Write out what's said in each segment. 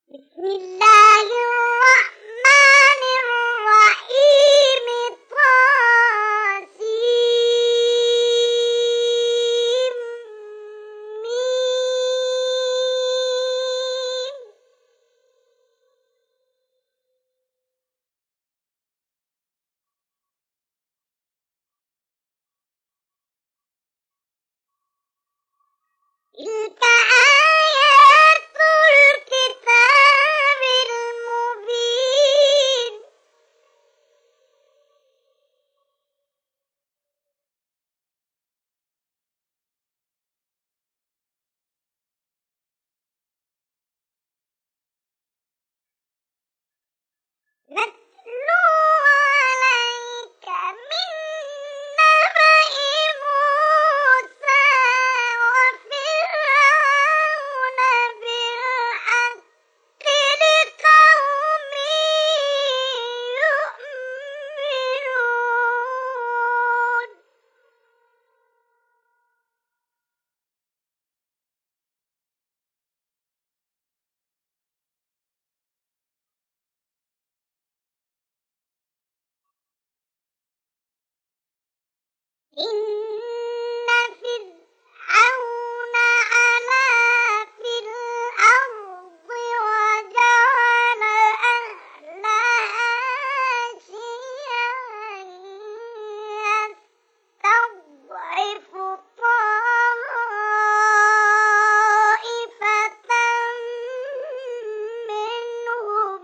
بسم الله الرحمن الرحيم طاسيم. تلك آيات الكتاب المبين. نتلو عليك من نبأ موسى وفرعون بالحق لقوم يؤمنون. إن فرعون علا في الأرض وجعل أهلها شيعا يستضعف طائفة منهم.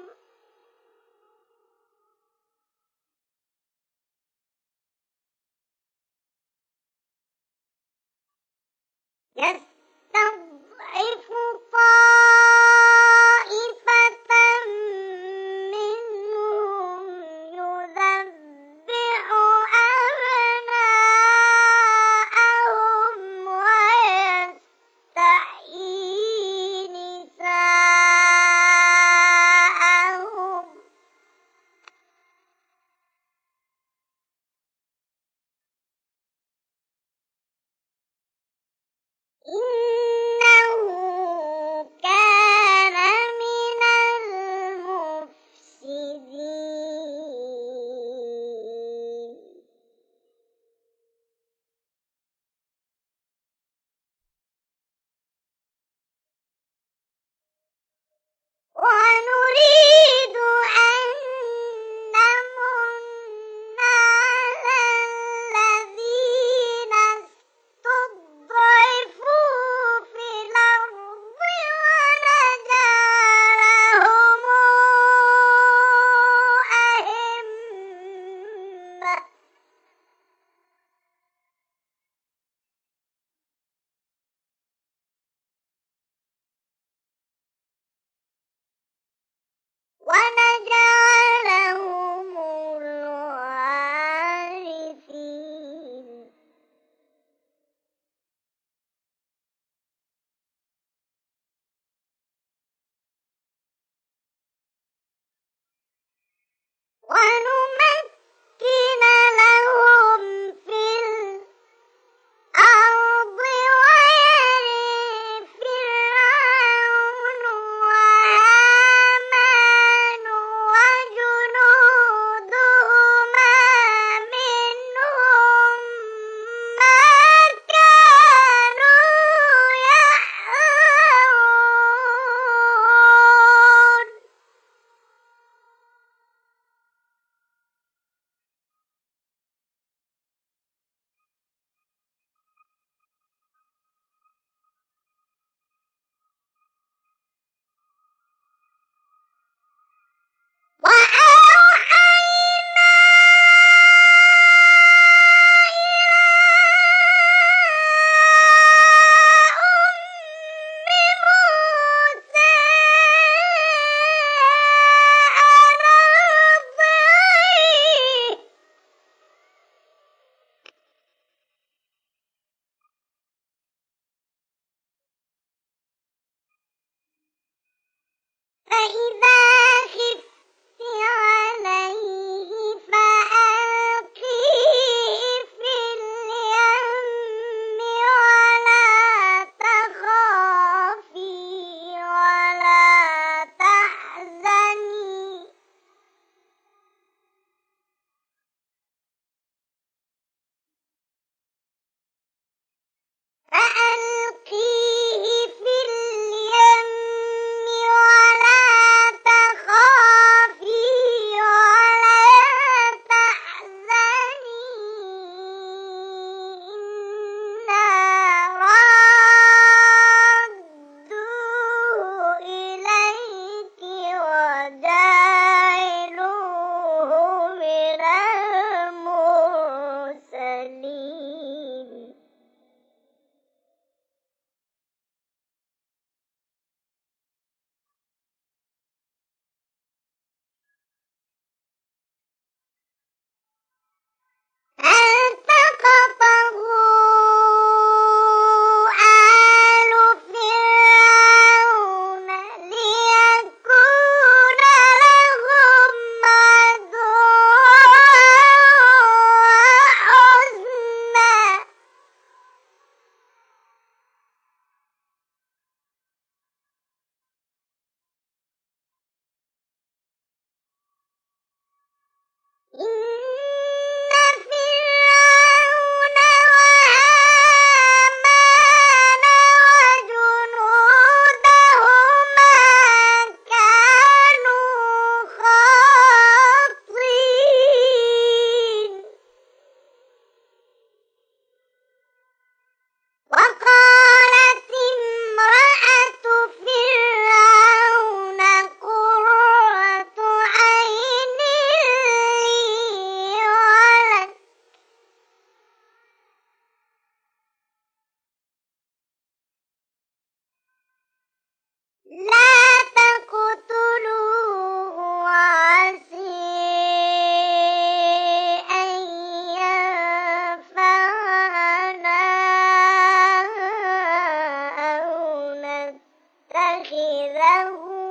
يتخذه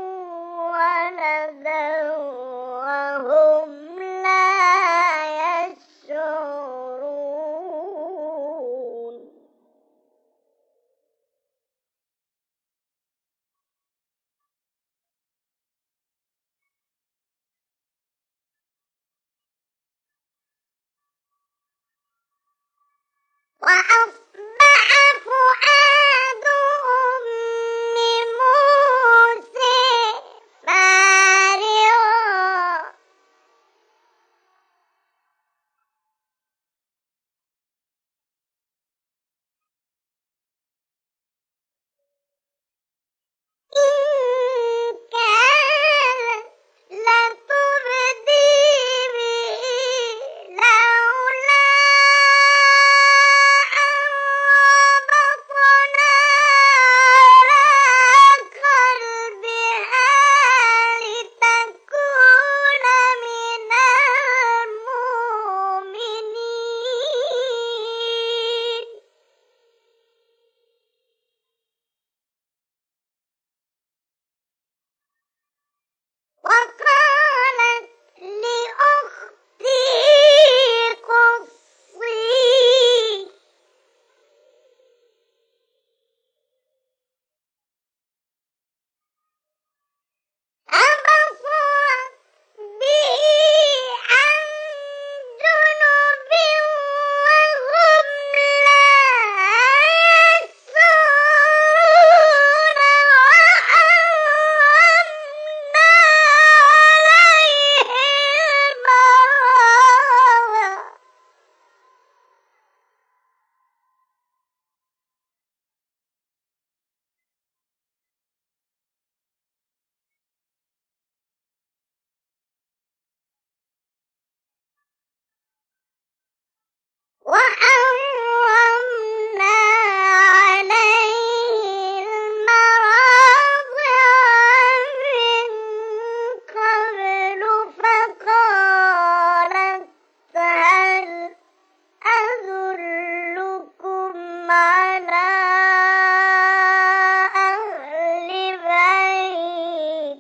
ولدا وهم لا يشعرون وأصبح فؤاد أم موسى فارغا إن كانت لتبدي به لولا أن ربطنا على قلبها لتكون من المؤمنين وقالت لأخته قصيه فبصرت به عن جنب وهم لا يشعرون وحرمنا عليه المراوع وحرمنا عليه المراضع من قبل فقالت هل أدلكم على أهل بيت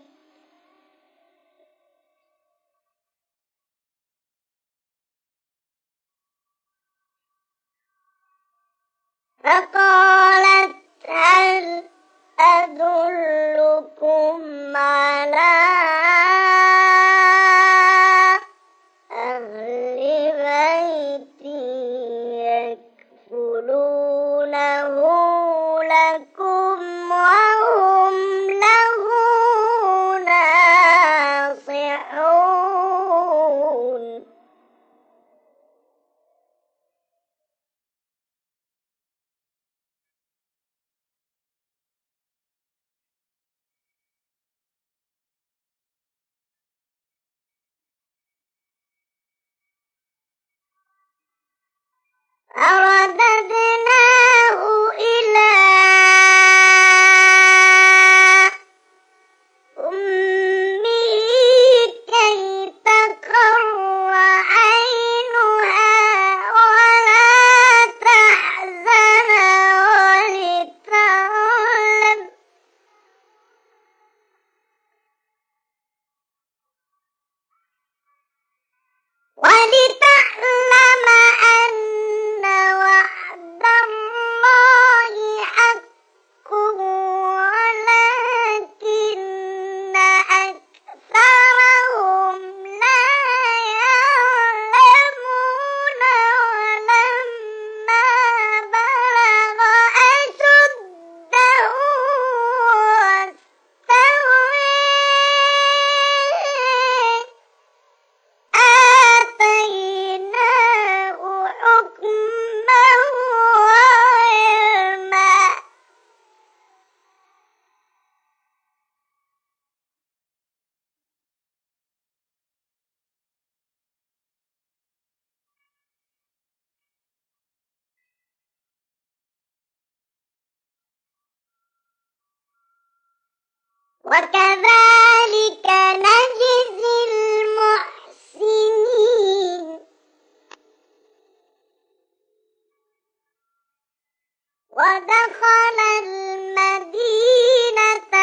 فقالت هل أدلكم على أهل بيت يكفلونه لكم وهم له ناصحون فرددناه إلى أمه كي تقر عينها ولا تحزن ولتعلم أن وعد الله حق ولكن أكثرهم لا يعلمون ولما بلغ أشده واستوى آتيناه حكما وعلما وكذلك نجزي المحسنين ودخل المدينة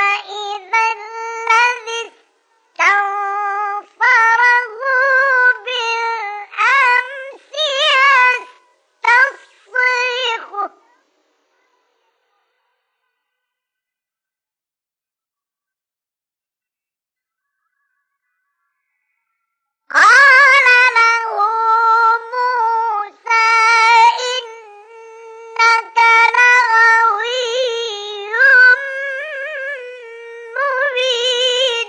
فإذا الذي استنصره بالأمس يستصرخه قال له موسى إنك لغوي مبين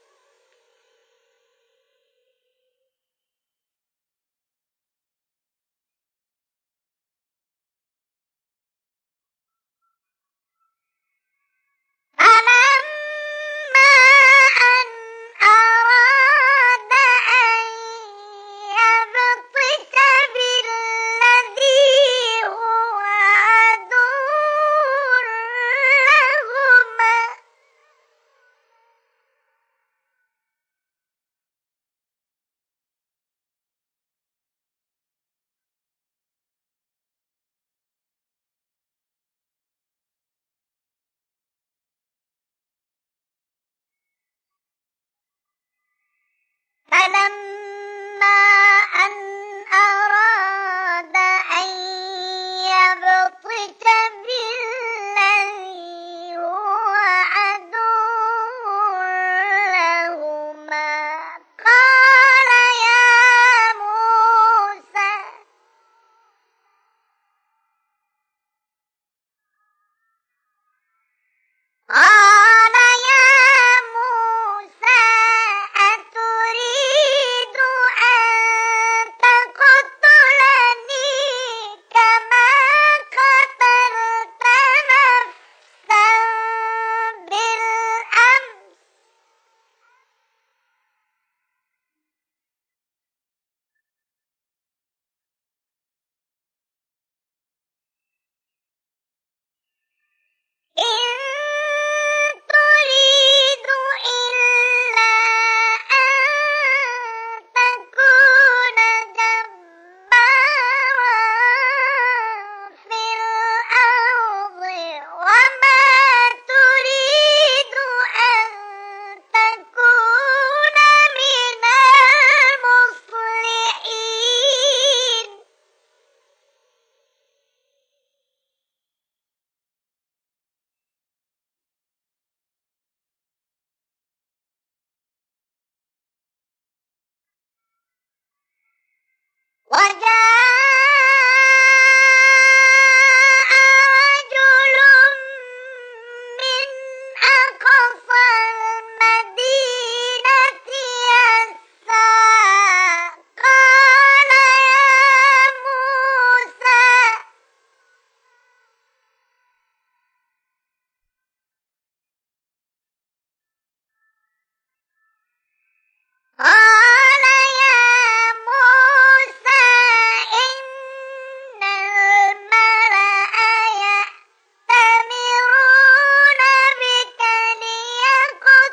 فلما أن أراد أن يبطش بالذي هو عدو لهما فلما أن أراد أن يبطش بالذي هو عدو لهما قال يا موسى أتريد أن تقتلني كما قتلت نفسا بالأمس إن تريد إلا أن تكون جبارا في الأرض وما تريد أن تكون من المصلحين وجاء رجل من أقصى المدينة يسعى قال يا موسى إن الملأ يأتمرون بك ليقتلوك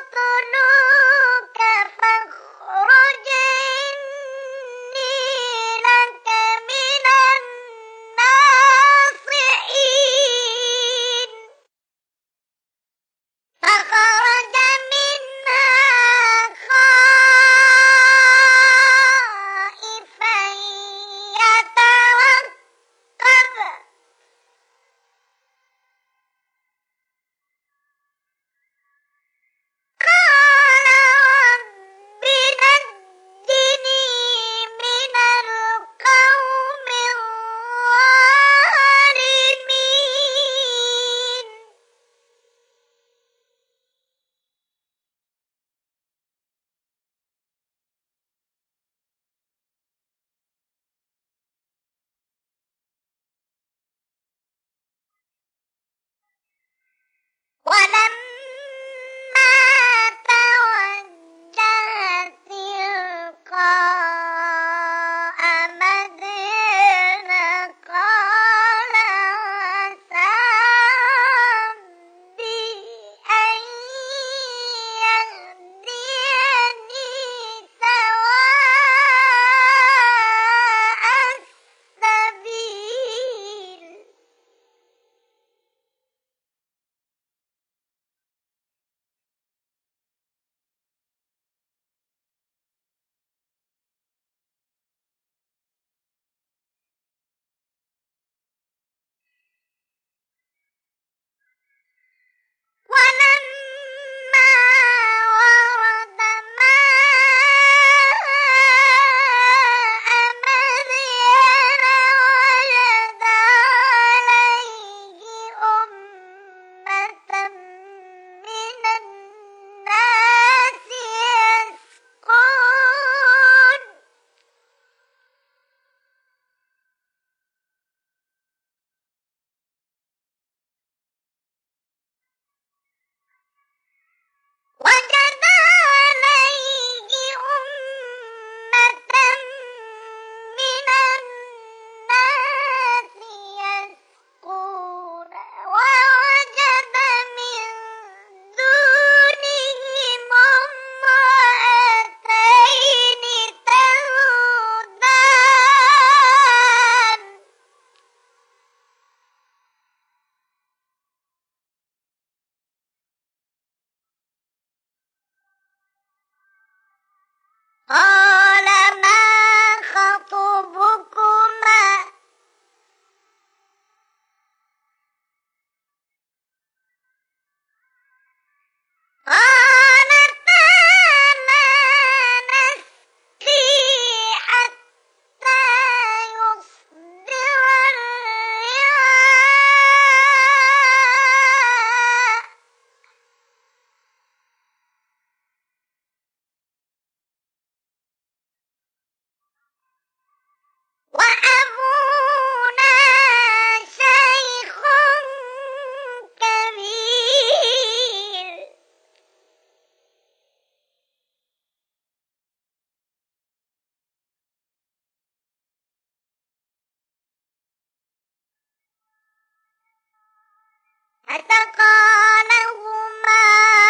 فسقى لهما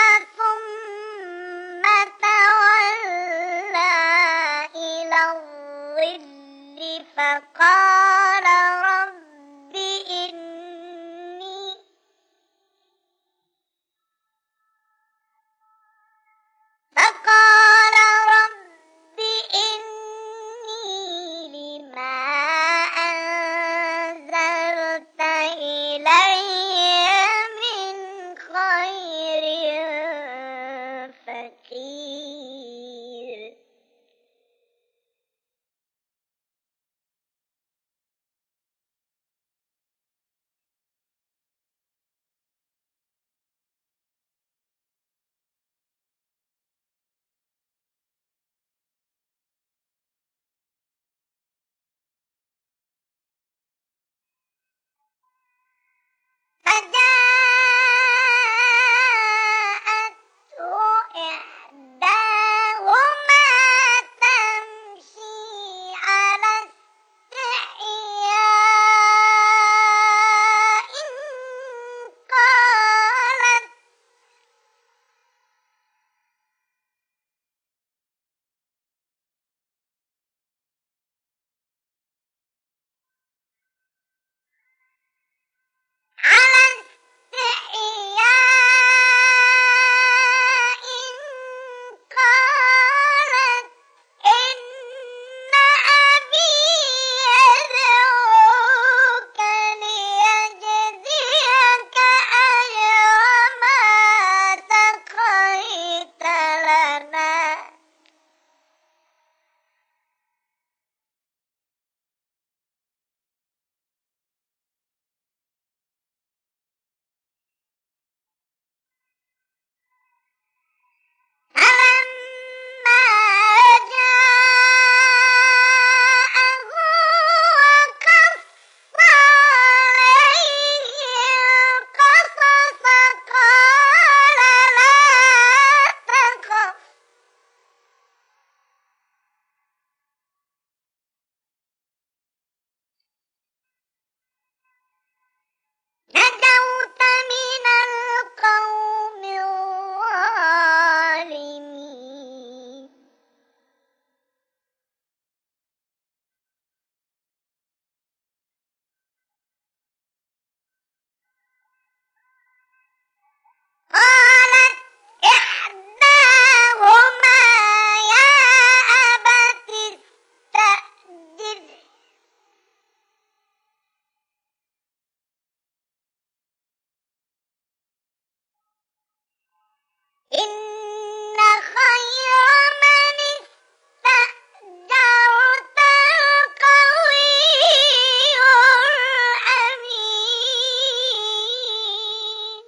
ثم تولى إلى الظل فقال رب إني لما أنزلت إلي من خير فقير. فجاءته إحداهما تمشي على استحياء قالت إن أبي يدعوك ليجزيك أجر ما سقيت لنا. فلما جاءه وقص عليه القصص قال لا تخف نجوت من القوم الظالمين. قالت إحداهما يا أبت استأجره إن خير من استأجرت القوي الأمين.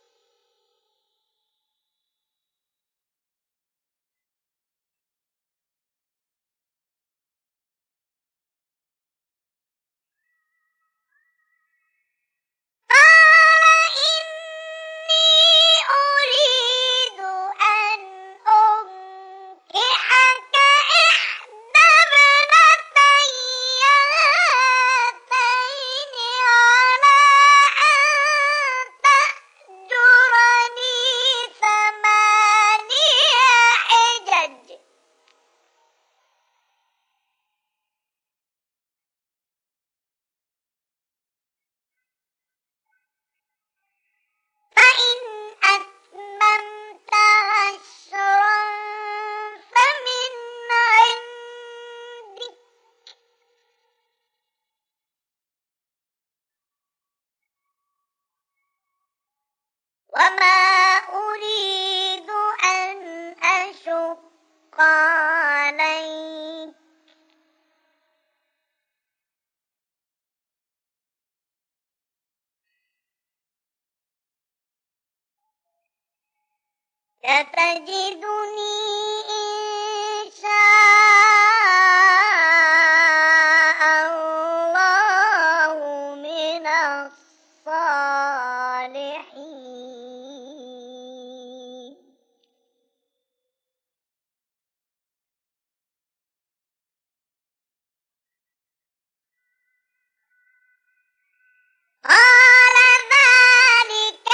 قال إني أريد أن أنكحك إحدى ابنتي هاتين على أن تأجرني 8 حجج فإن أتممت 10 فمن عندك وما أريد أن أشق عليك ستجدني إن شاء الله من الصالحين. قال ذلك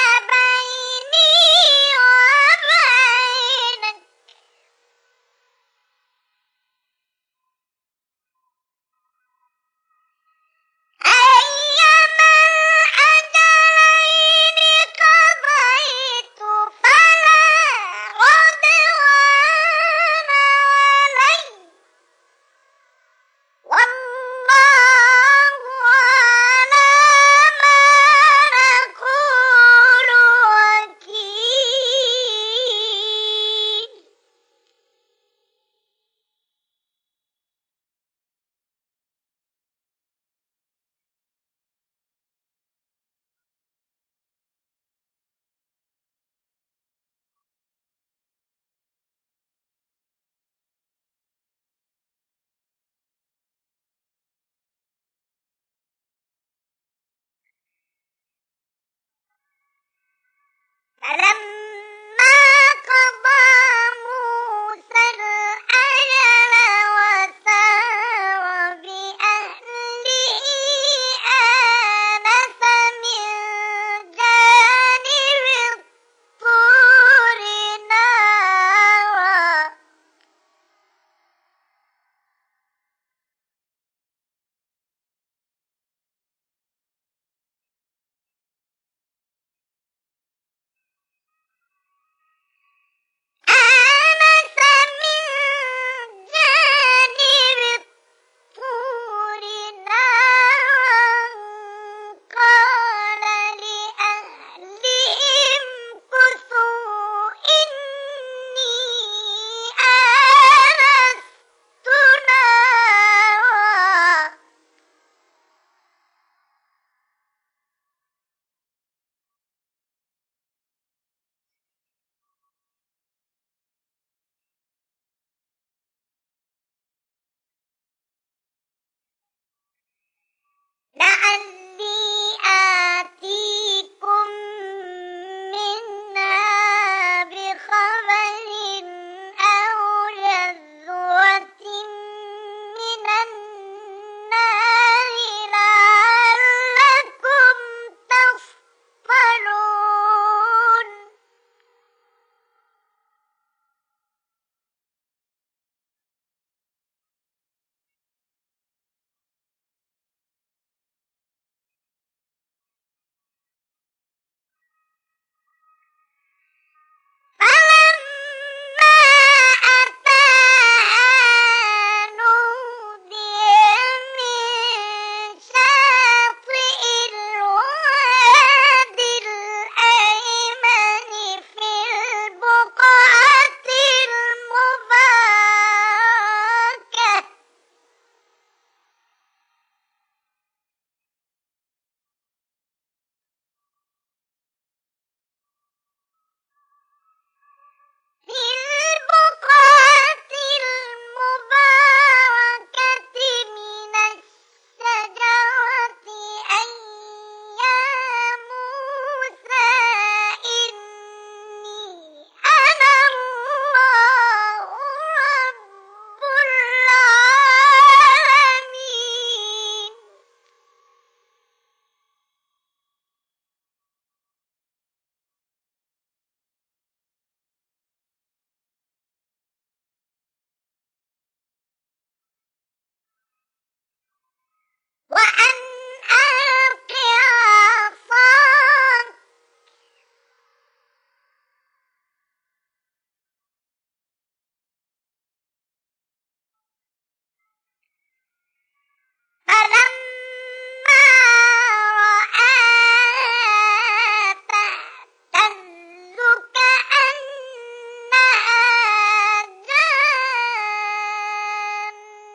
فلما قضى موسى الأجل وسار بأهله آنس من جانب الطور نارا قال لأهلهم كثوا إني آنست نارا لعلي آتيكم منها بخبر أو جذوة من النار لعلكم تصطلون فلما أتاها نودي من شاطئ الوادي الأيمن في البقعة المباركة من الشجرة أن يا موسى إني أنا الله رب العالمين وأن ألق عصاك فلما رآها تهتز كأنها جان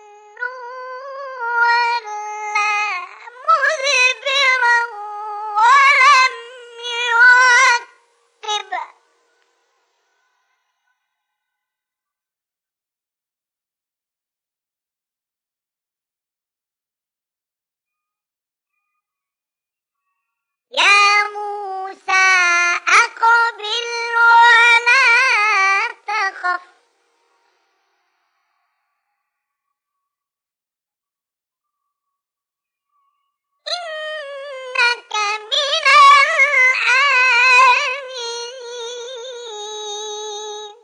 ولا مدبرا ولم يعقب يا موسى أقبل ولا تخف إنك من الآمنين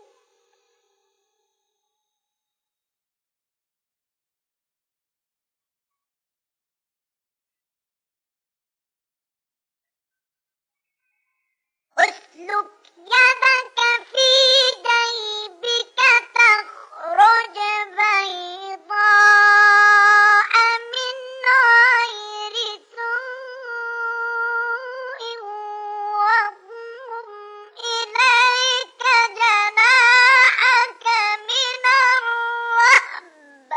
اسلك يدك في جيبك تخرج بيضاء من غير سوء واضمم إليك جناحك من الرهب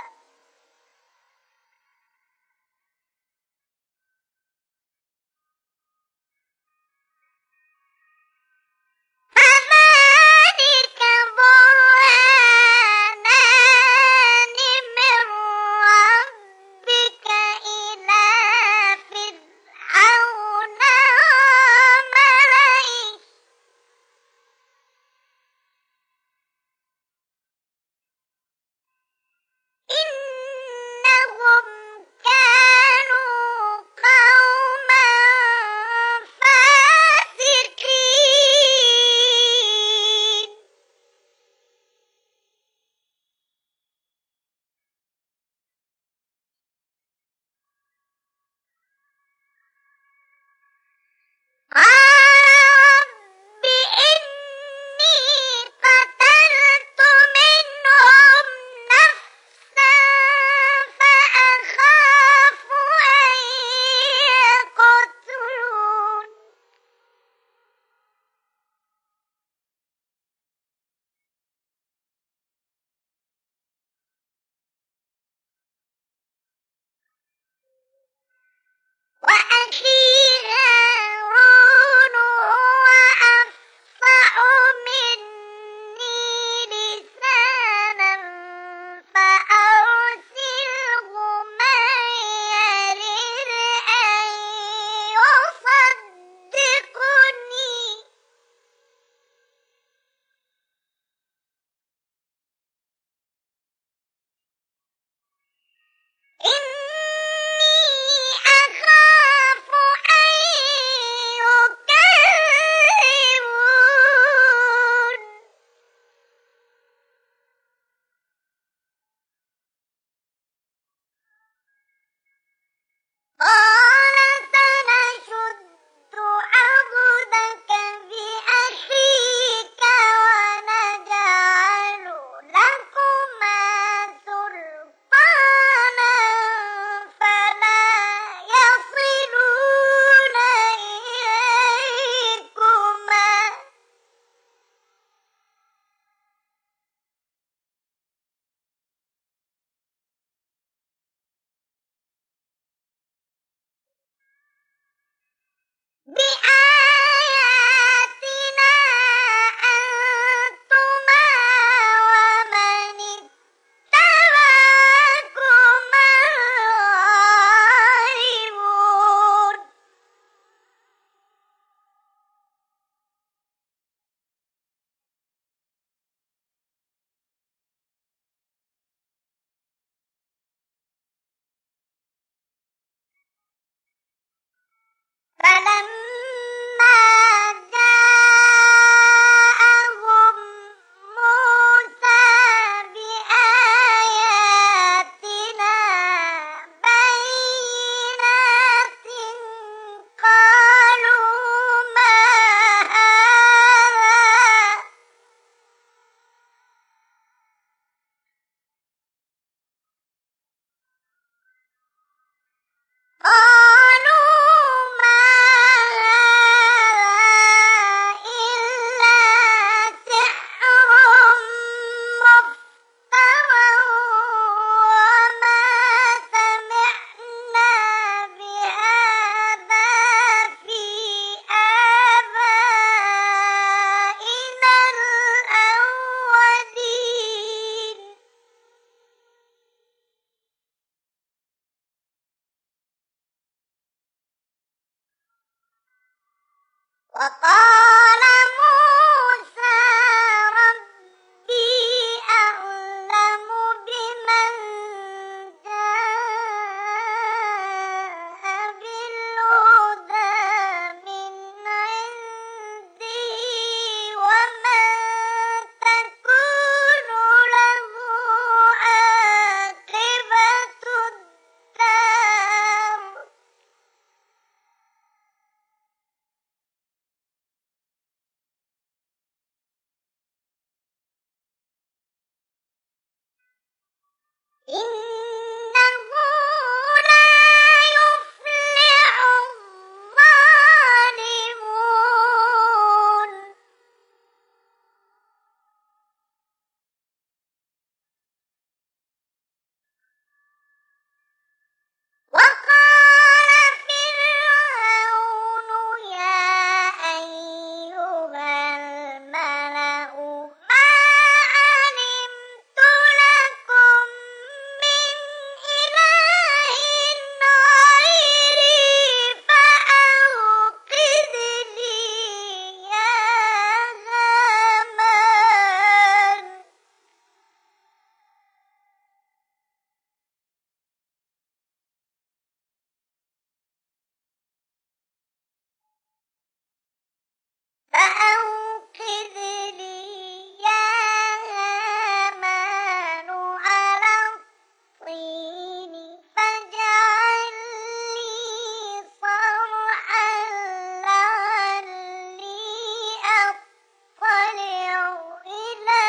إنه لا يفلح الظالمون وقال فرعون يا أيها الملأ ما علمت لكم من إله غيري فأوقد لي يا هامان فأوقد لي يا هامان على الطين فاجعل لي صرحا لعلي أطلع إلى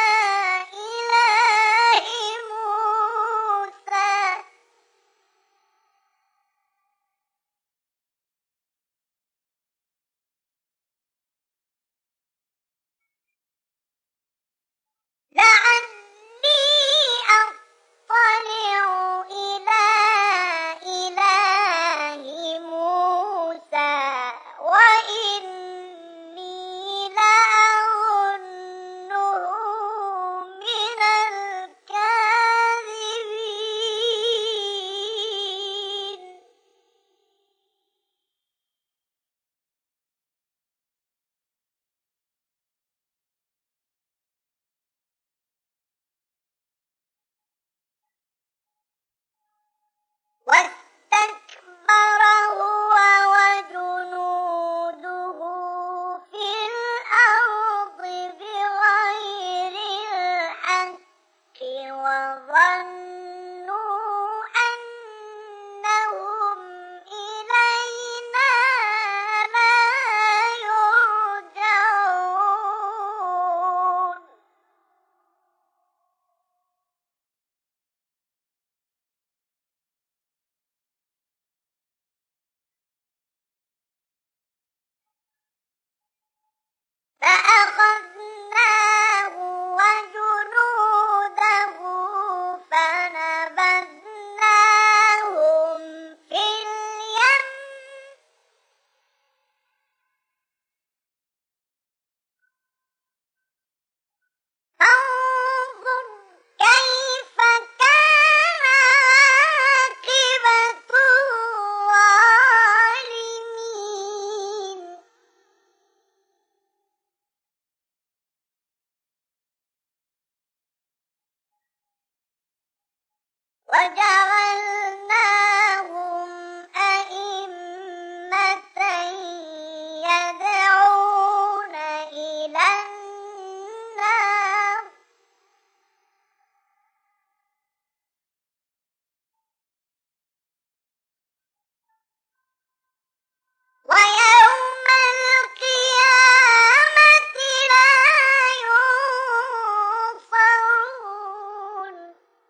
إله موسى لعلي أطلع إلى إله موسى وإني لأظنه من الكاذبين واستكبر هو وجنوده في الأرض بغير الحق وظنوا أنهم إلينا لا يرجعون فأخذناه وجنوده فنبذناهم في اليم فانظر كيف كان عاقبة الظالمين وجعلناهم أئمة يدعون إلى النار ويوم القيامة لا ينصرون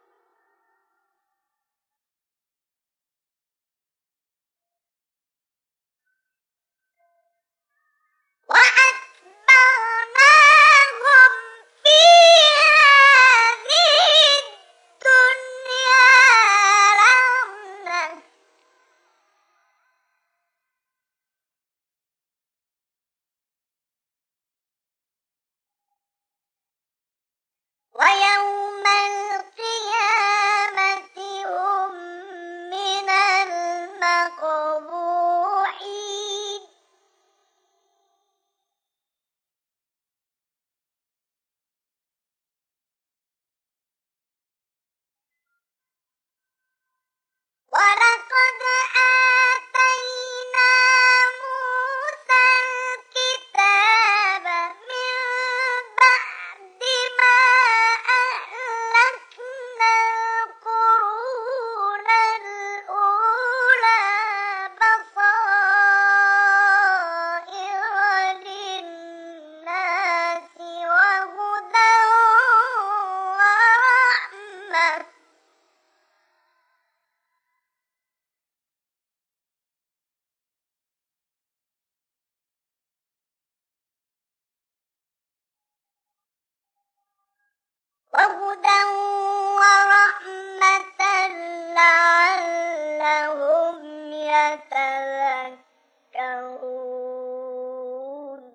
وأتبعناهم في هذه الدنيا لعنة ويوم القيامة هم من المقبوحين ولقد آتينا موسى الكتاب من بعد ما وهدى ورحمة لعلهم يتذكرون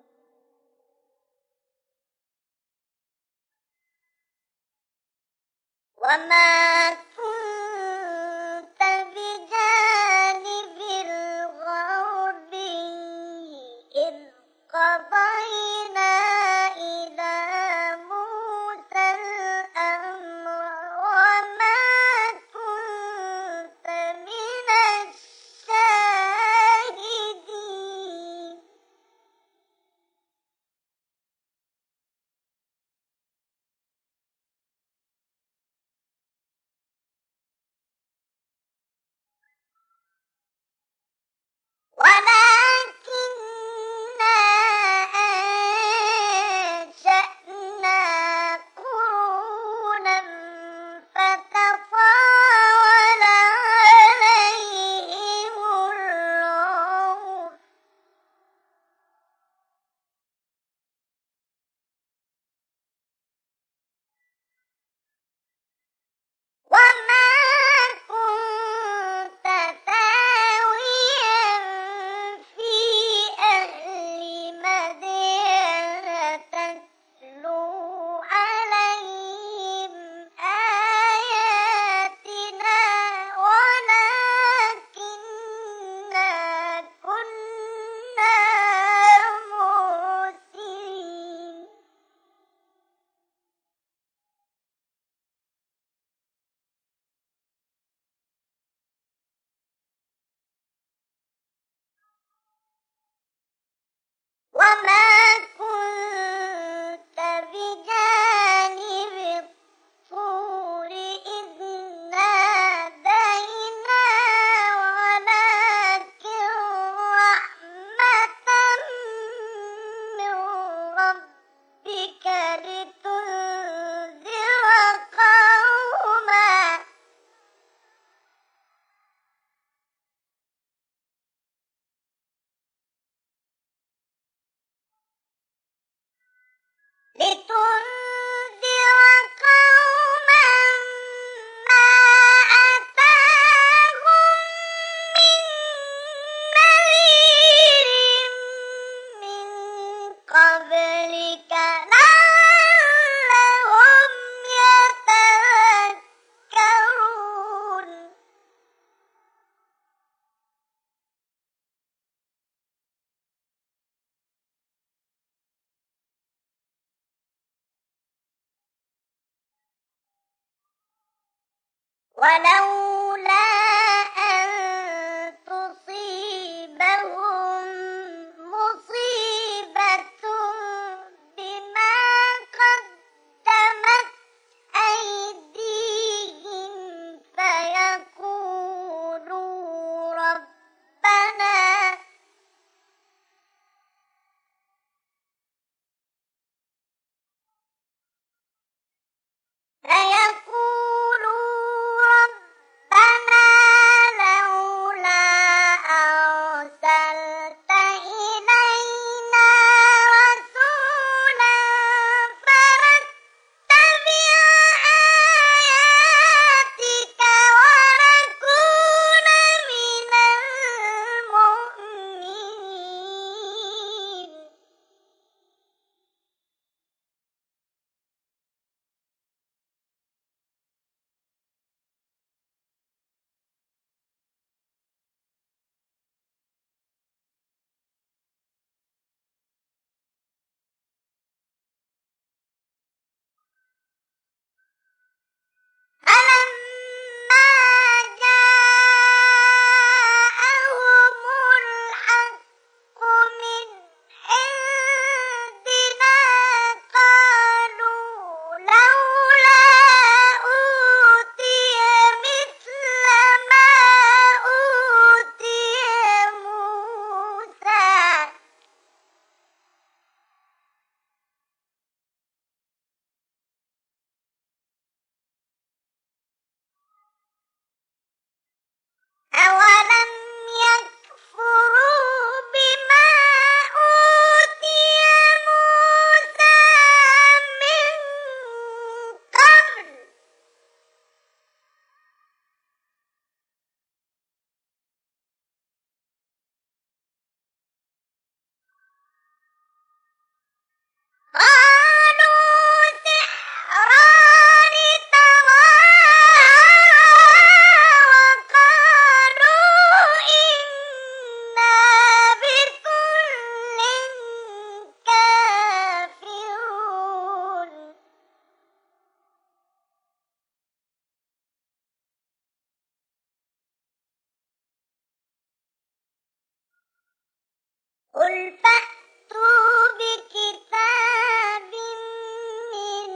وما كنت بجانب الغربي إذ قضينا إلى موسى الأمر وما كنت من الشاهدين ولكننا أنشأنا قرونا فتطاول عليهم العمر وما كنت ثاويا في أهل مدين تتلو عليهم آياتنا ولكننا كنا مرسلين وما كنت بجانب الطور إذ نادينا ولكن رحمة من ربك لتنذر قوما ما أتاهم من نذير من قبلك لعلهم يتذكرون ولولا أن تصيبهم مصيبة بما قدمت أيديهم فيقولوا ربنا قل فأتوا بكتاب من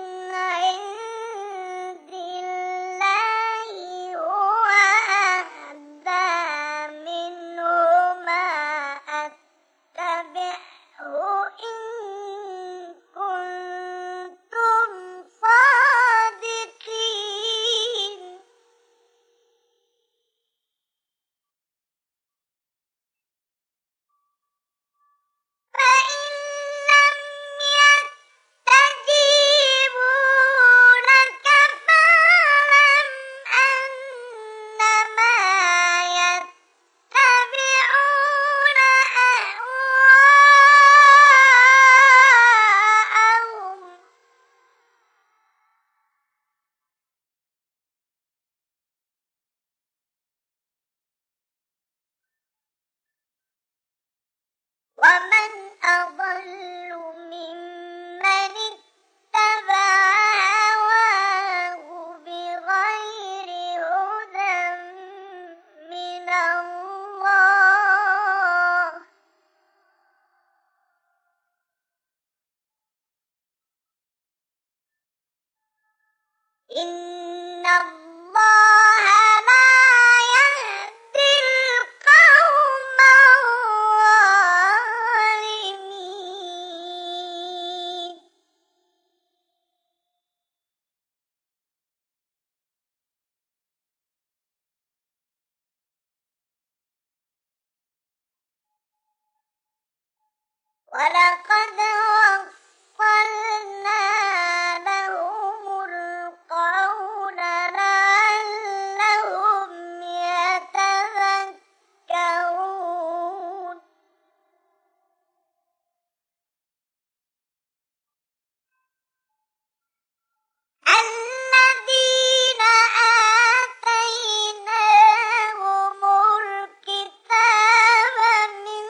عند الله هو أهدى منهما أتبعه إن كنتم صادقين فإن لم يستجيبوا لك فاعلم أنما يتبعون أهواءهم ومن أضل ممن اتبع هواه بغير هدى من الله إن الله لا يهدي القوم الظالمين ولقد وصلنا لهم القول لعلهم يتذكرون الذين آتيناهم الكتاب من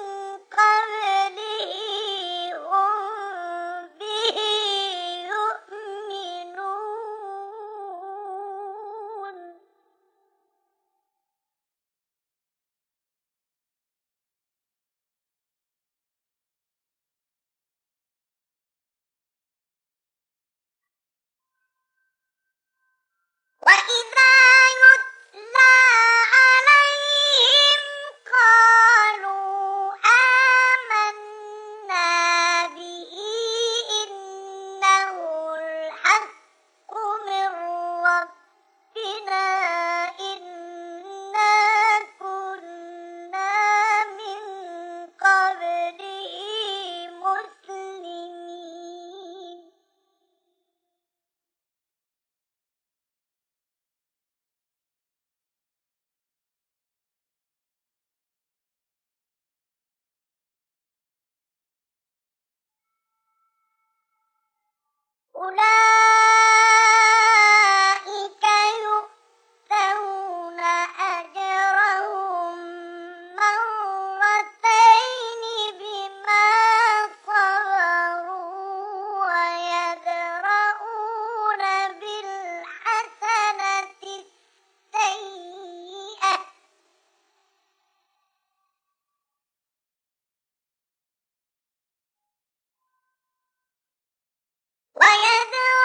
قبله هم به يؤمنون وإذا يتلى عليهم قالوا آمنا به إنه الحق من ربنا إنا كنا من قبله مسلمين أولئك يؤتون أجرهم مرتين بما صبروا ويدرؤون بالحسنة السيئة ويدرؤون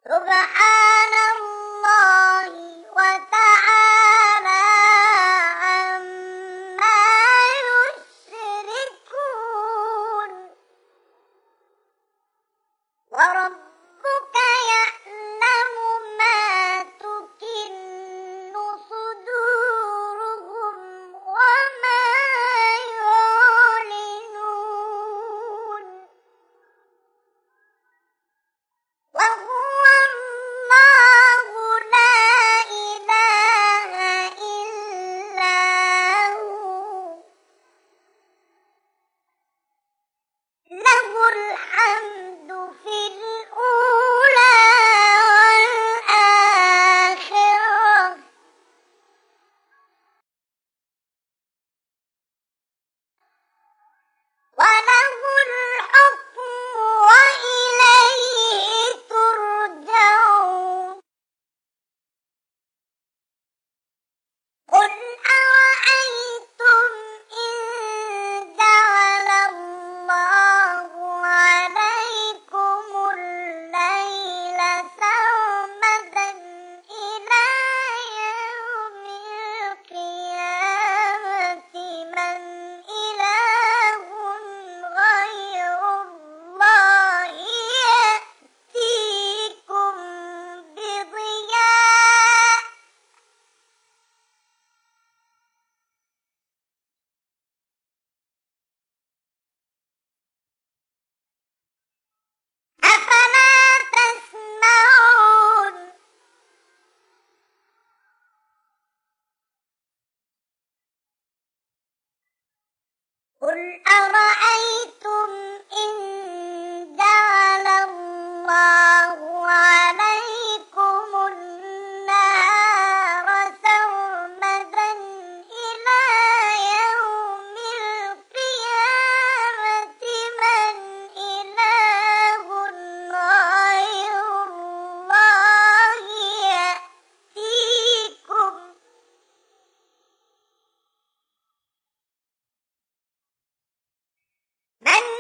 سبحان الله وتعالى عما يشركون وربك يعلم ما تكن صدورهم وما يعلنون وهو الله لا إله إلا هو له الحمد في الأولى والآخرة وله الحكم وإليه ترجعون قل أرأيتم إن جعل الله عليكم الليل سرمدا إلى يوم القيامة من إله غير الله يأتيكم بضياء أفلا تسمعون قل أرأيتم إن جعل الله عليكم النهار سرمدا إلى يوم القيامة من إله غير الله يأتيكم من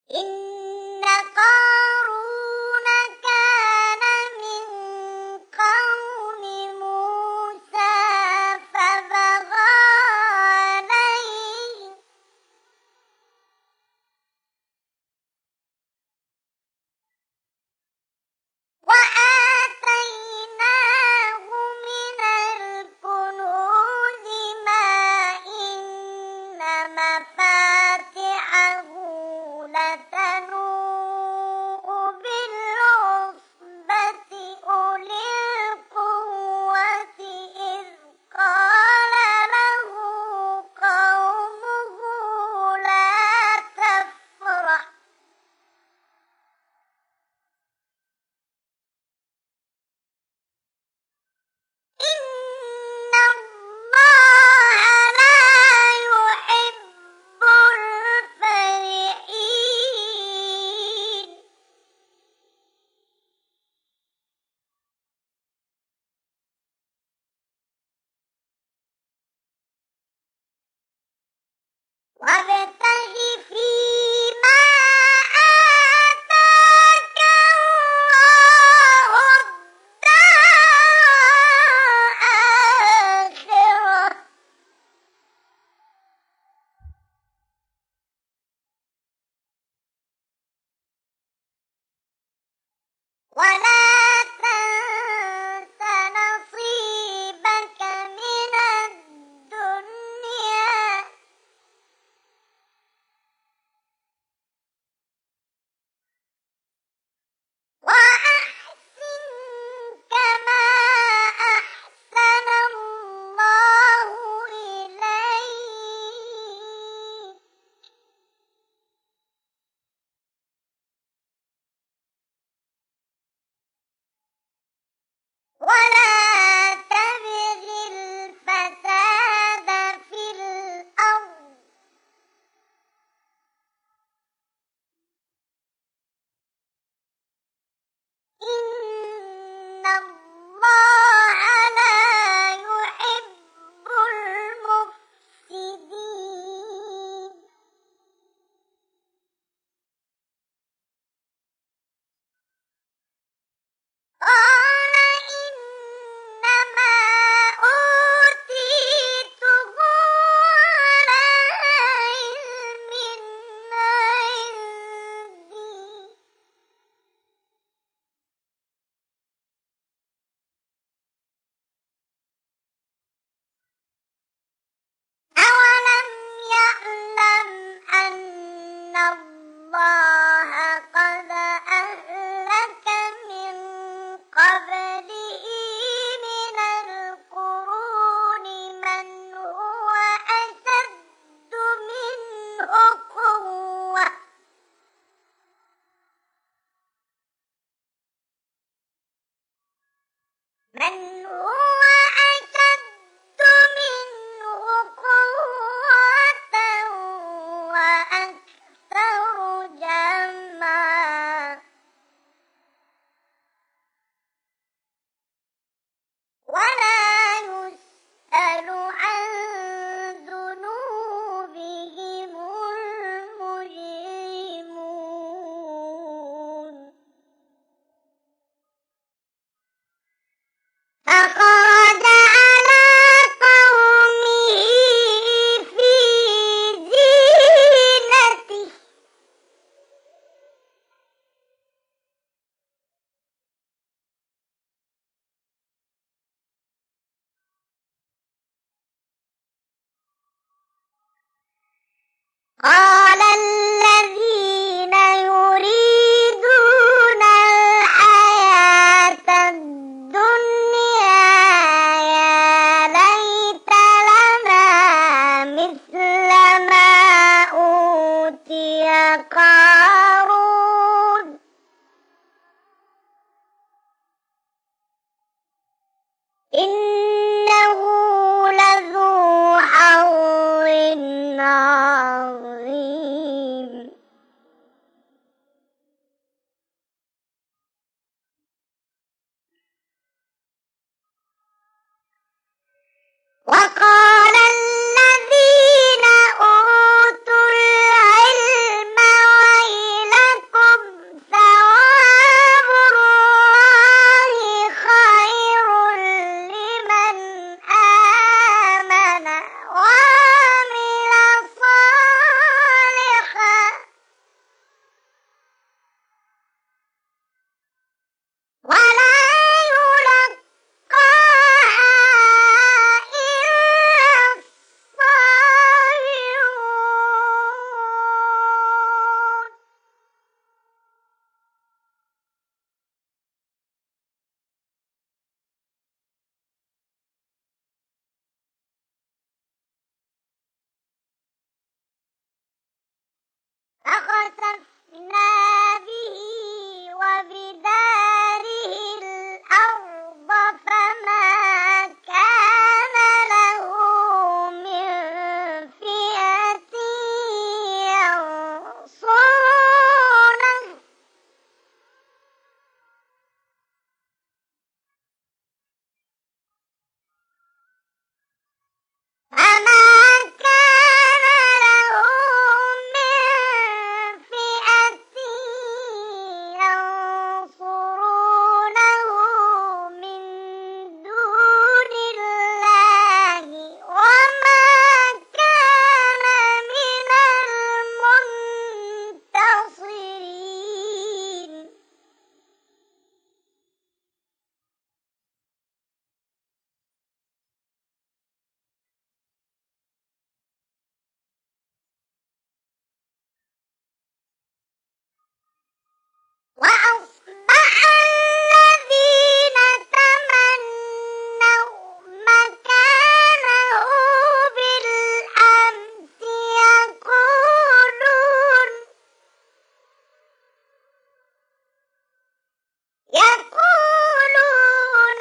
إن قارون كان من قوم موسى فبغى عليه وآتيناه من الكنوز ما إن مفاتحه لتنوء بالعصبة أولي القوة إذ قال له قومه لا تفرح إن الله لا يحب الفرحين وابتغ فيما آتاك الله الدار الآخرة ولا تنس نصيبك من الدنيا وأحسن كما أحسن الله إليك ولا تبغ الفساد في الأرض إن الله لا يحب المفسدين قال إنما أوتيته على علم عندي أولم يعلم أن الله قد أهلك من قبله من القرون من هو أشد منه قوة من هو أشد منه قوة وأكثر جمعا ولا يسأل عن ذنوبهم المجرمون فخرج على قومه في زينته قال الذين يريدون الحياة الدنيا يا ليت لنا مثل ما أوتي قارون إنه لذو حظ عظيم خسفنا به وبداره الأرض فما كان له من فئة ينصرونه من دون الله وما كان من المنتصرين وأصبح الذين تمنوا مكانه بالأمس يقولون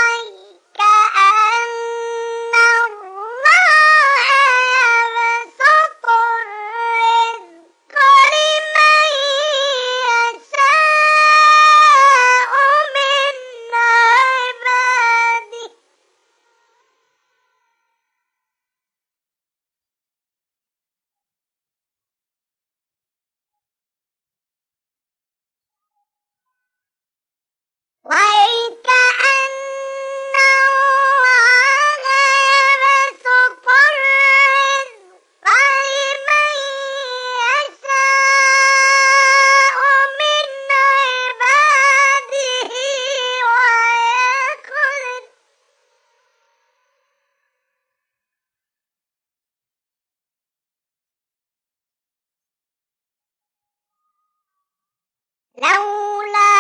ويكأن الله يبسط الرزق لمن يشاء من عباده ويكأن الله يبسط الرزق لمن يشاء من عباده ويقدر لولا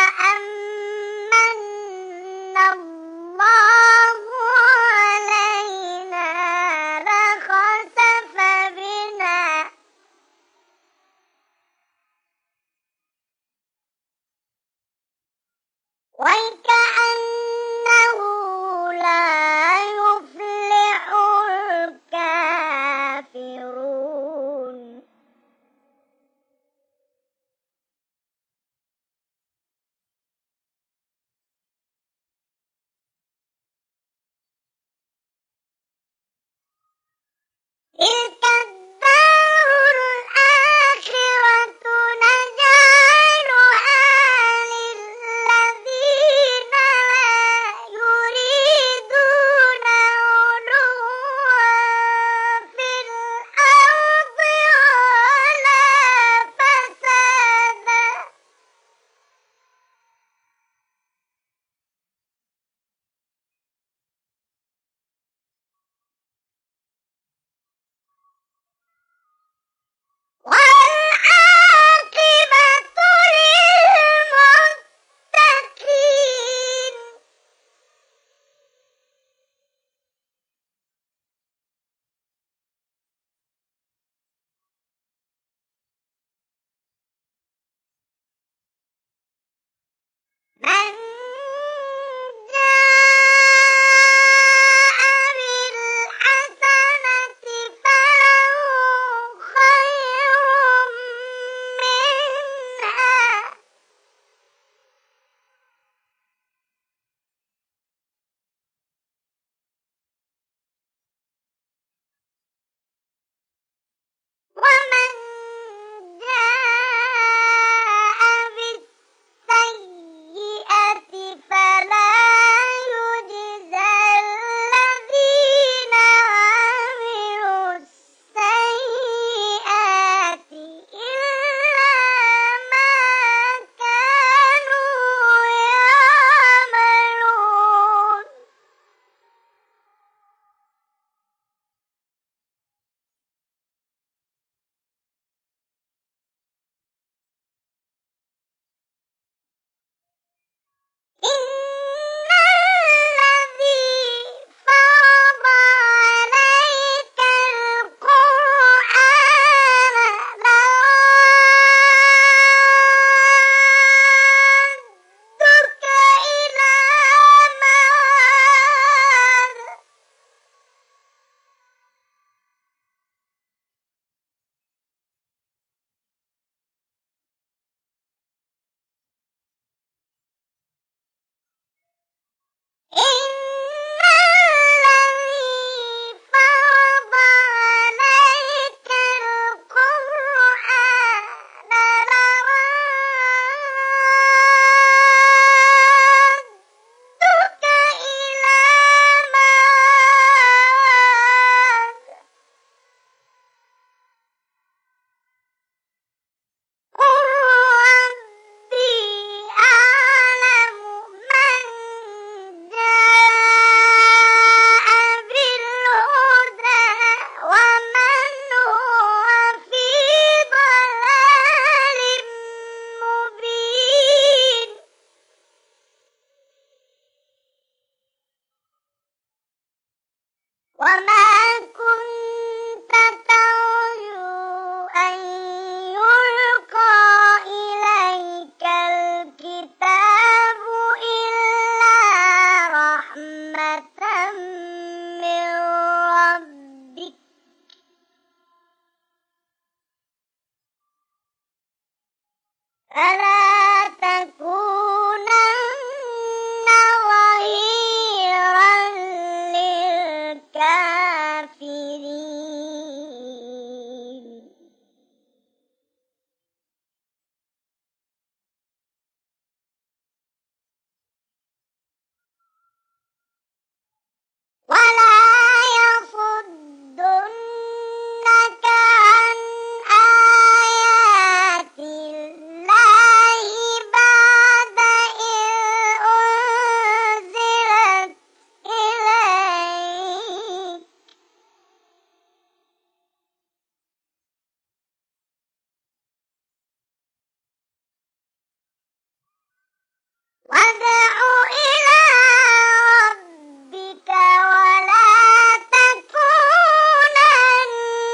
أمن الله علينا لخسف بنا وكأنه لا يفلح الكافرون تلك الدار الآخرة نجعلها للذين فلا تكونن ظهيرا للكافرين ولا يصدنك عن آيات الله بعد إذ أنزلت إليك وادع إلى ربك ولا تكونن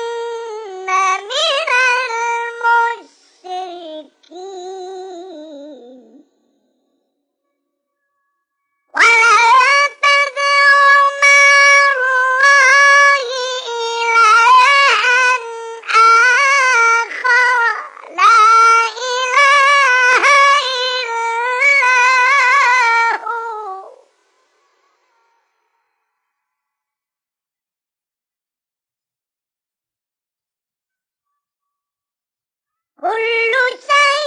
من المشركين ولا تدع مع الله إلها آخر لا إله إلا هو كل شيء